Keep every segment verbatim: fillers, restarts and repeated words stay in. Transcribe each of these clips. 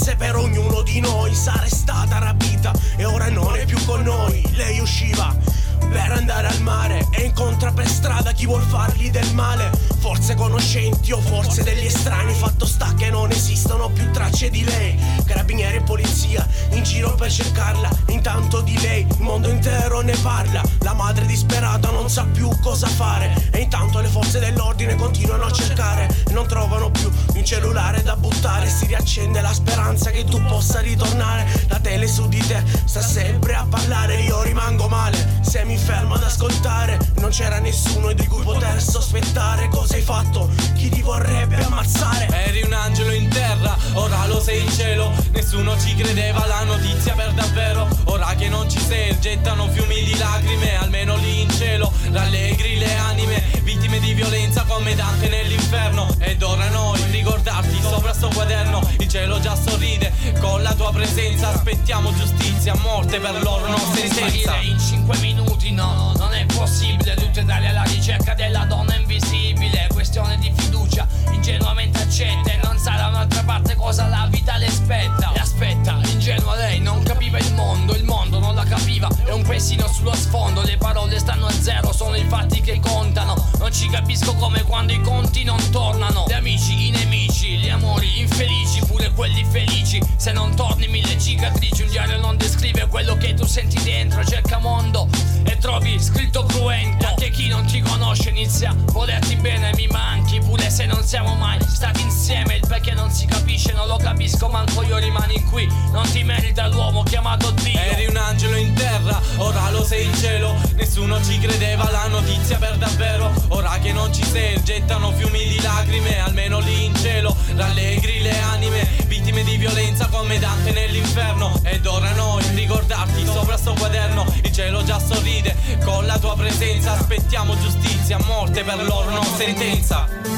forse per ognuno di noi sarà stata rapita e ora non è più con noi. Lei usciva per andare al mare e incontra per strada chi vuol fargli del male, forse conoscenti o forse degli estranei. Fatto sta che non esistono più tracce di lei, carabinieri e polizia in giro per cercarla, intanto di lei il mondo intero ne parla. La madre disperata non sa più cosa fare e intanto le forze dell'ordine continuano a cercare e non trovano più un cellulare da buttare. Si riaccende la speranza che tu possa ritornare, la tele su di te sta sempre a parlare. Io rimango male se mi fermo ad ascoltare, non c'era nessuno di cui poter sospettare. Cosa hai fatto? Chi ti vorrebbe ammazzare? Eri un angelo in terra, ora lo sei in cielo. Nessuno ci credeva, la notizia per davvero. Ora che non ci sei, gettano fiumi di lacrime, almeno lì in cielo. Rallegri le anime, vittime di violenza come Dante nell'inferno. Ed ora noi ricordarti sopra sto quaderno. Il cielo già sorride con la tua presenza. Aspettiamo giustizia, morte per loro, non sentenza. In cinque minuti no, non è possibile. Tutta Italia alla ricerca della donna invisibile. Questione di fiducia, ingenuamente accetta, e non sa da un'altra parte cosa la vita le aspetta. E aspetta, ingenua lei non capiva il mondo, il mondo non la capiva. È un paesino sullo sfondo, le parole stanno a zero, sono i fatti che contano. Non ci capisco come quando i conti non tornano. Gli amici, i nemici, gli amori infelici, pure quelli felici. Se non torni mille cicatrici, un diario non descrive quello che tu senti dentro. Cerca mondo e trovi scritto cruento. Anche chi non ti conosce inizia a volerti bene. Mi manchi pure se non siamo mai stati insieme. Il perché non si capisce non lo capisco manco io. Rimani qui, non ti merita l'uomo chiamato Dio. Eri un angelo in terra, ora lo sei in cielo. Nessuno ci credeva, la notizia per davvero. Ora che non ci sei, gettano fiumi di lacrime, almeno lì in cielo. Rallegri le anime, vittime di violenza come Dante nell'inferno. Ed ora noi ricordarti sopra sto quaderno. Il cielo già sorride con la tua presenza. Aspettiamo giustizia, morte per loro, non sentenza.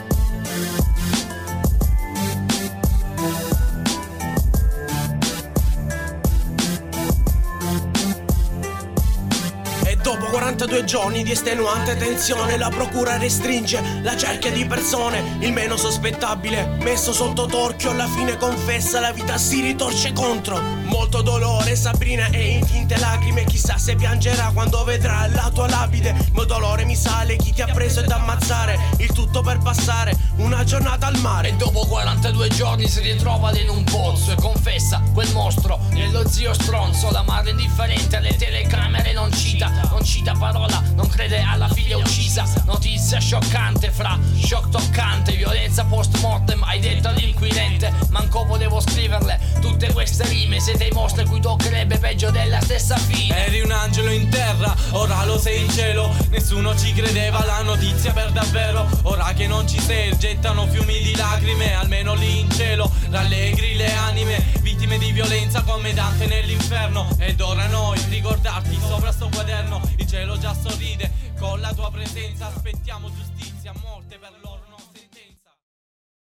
Dopo quarantadue giorni di estenuante tensione, la procura restringe la cerchia di persone. Il meno sospettabile messo sotto torchio, alla fine confessa, la vita si ritorce contro. Molto dolore, Sabrina e infinte lacrime. Chissà se piangerà quando vedrà la tua lapide. Il mio dolore mi sale, chi ti ha preso ed ammazzare. Il tutto per passare una giornata al mare. E dopo quarantadue giorni si ritrova in un pozzo e confessa quel mostro nello zio stronzo. La madre indifferente alle telecamere non cita, non cita parola, non crede alla figlia uccisa. Notizia scioccante fra shock toccante, violenza post mortem, hai detto all'inquirente. Manco volevo scriverle tutte queste rime, siete i mostri cui toccherebbe peggio della stessa fine. Eri un angelo in terra, ora lo sei in cielo. Nessuno ci credeva, la notizia per davvero. Ora che non ci sei, gettano fiumi di lacrime, almeno lì in cielo. Rallegri le anime, vittime di violenza come Dante nell'inferno. Ed ora noi ricordarti sopra sto quaderno. Il cielo già sorride con la tua presenza. Aspettiamo giustizia, morte per loro.